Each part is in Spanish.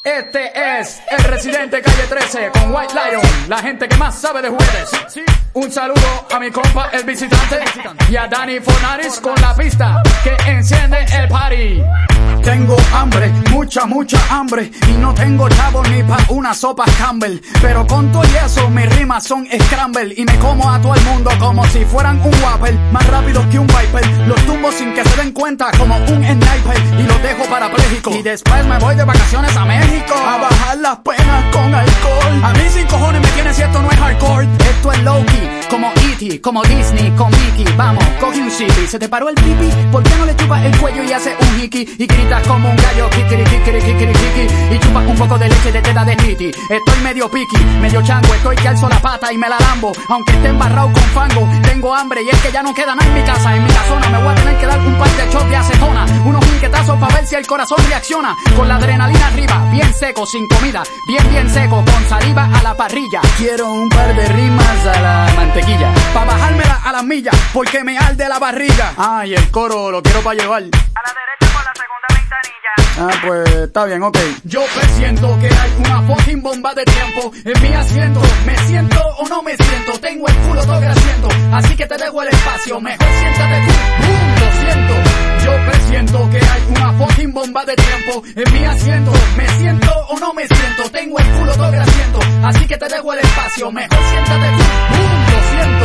Este es el Residente Calle 13 con White Lion, la gente que más sabe de juguetes. Un saludo a mi compa el visitante y a Dani Fornaris con la pista que enciende el party. Tengo hambre, mucha hambre, y no tengo chavo ni pa' una sopa Campbell, pero con todo y eso mis rimas son scramble y me como a todo el mundo como si fueran un Whopper, más rápido que un Viper, los tumbo sin que se den cuenta como un sniper y los dejo parapléjicos y después me voy de vacaciones a México a bajar las penas con alcohol. A mí sin cojones me tiene si esto no es hardcore, esto es low-key, como E.T., como Disney, con Mickey. Vamos, coge un chippy, se te paró el pipi, ¿por qué no le chupas el cuello y hace un hiki y gritas como un gallo, kikiri, kikiri, kikiri, kiki, y chupas un poco de leche de teta de titi? Estoy medio piqui, medio chango, estoy que alzo la pata y me la lambo, aunque esté embarrado con fango. Tengo hambre y es que ya no queda nada en mi casa, en mi casona me voy a tener que dar un par de shots de acetona, unos jinquetazos para ver si el corazón reacciona, con la adrenalina arriba, bien seco, sin comida, bien seco, con saliva a la parrilla. Quiero un par de rimas a la mantequilla, pa' bajármela a las millas, porque me arde la barriga. Ay, el coro lo quiero pa' llevar. A la derecha por la segunda ventanilla. Ah, pues está bien, ok. Yo presiento que hay una fucking bomba de tiempo en mi asiento. ¿Me siento o no me siento? Tengo el culo todo grasiento, así que te dejo el espacio, mejor siéntate tú. Lo siento. Yo presiento que hay una fucking bomba de tiempo en mi asiento. ¿Me siento o no me siento? Tengo el culo todo grasiento, así que te dejo el espacio, mejor siéntate tú. Lo siento.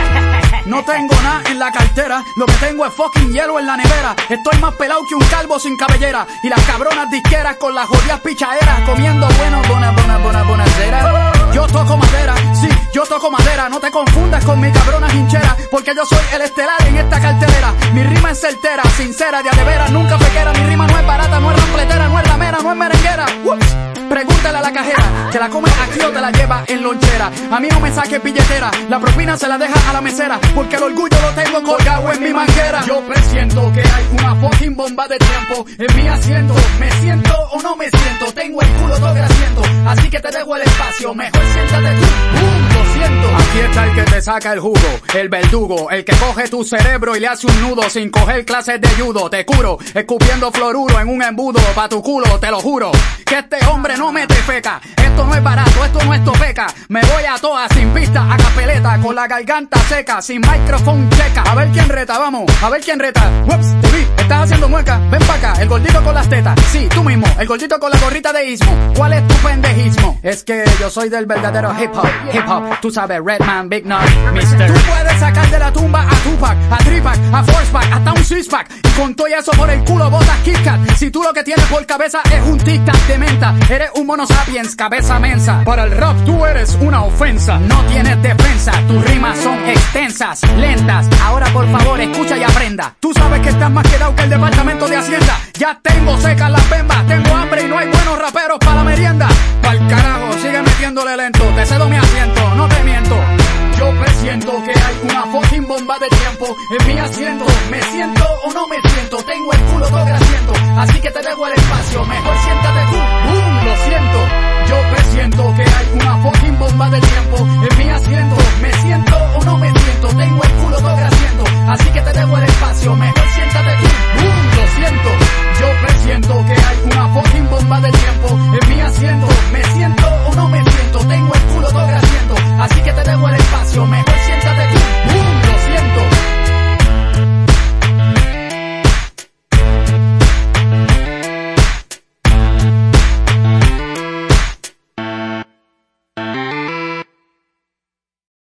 No tengo nada en la cartera, lo que tengo es fucking hielo en la nevera. Estoy más pelado que un calvo sin cabellera, y las cabronas disqueras con las jodidas pichaderas comiendo bonacera. Yo toco madera, sí, yo toco madera. No te confundas con mi cabrona hinchera, porque yo soy el estelar en esta cartelera. Mi rima es certera, sincera, de veras, nunca fequera. Mi rima no es barata, no es rampletera, no es ramera, no es merenguera. Ups. Pregúntale a la cajera, ¿te la comes aquí o te la lleva en lonchera? A mí no me saques billetera, la propina se la deja a la mesera, porque el orgullo lo tengo colgado en mi manguera. Yo presiento que hay una fucking bomba de tiempo en mi asiento. ¿Me siento o no me siento? Tengo el culo todo grasiento, así que te dejo el espacio, mejor siéntate tú. Lo siento. Aquí está el que te saca el jugo, el verdugo, el que coge tu cerebro y le hace un nudo sin coger clases de judo. Te curo, escupiendo fluoruro en un embudo pa' tu culo, te lo juro, que este hombre no mete feca. Esto no es barato, esto no es topeca. Me voy a toa sin pista, a capeleta, con la garganta seca, sin micrófono checa. A ver quién reta, vamos, a ver quién reta. Ups, te vi, estás haciendo mueca, ven pa' acá, el gordito con las tetas. Sí, tú mismo, el gordito con la gorrita de ismo. ¿Cuál es tu pendejismo? Es que yo soy del verdadero hip hop, tú sabes, Redman, Big Nut, Mr. Tú puedes sacar de la tumba a Tupac, a Tripac, a Forcepack, hasta un sixpack, y con todo eso por el culo botas Kit Kat. Si tú lo que tienes por cabeza es un tic-tac de menta, eres un mono sapiens, cabeza mensa. Para el rap tú eres una ofensa. No tienes defensa, tus rimas son extensas, lentas. Ahora por favor escucha y aprenda. Tú sabes que estás más quedado que el departamento de Hacienda. Ya tengo secas las bembas, tengo hambre y no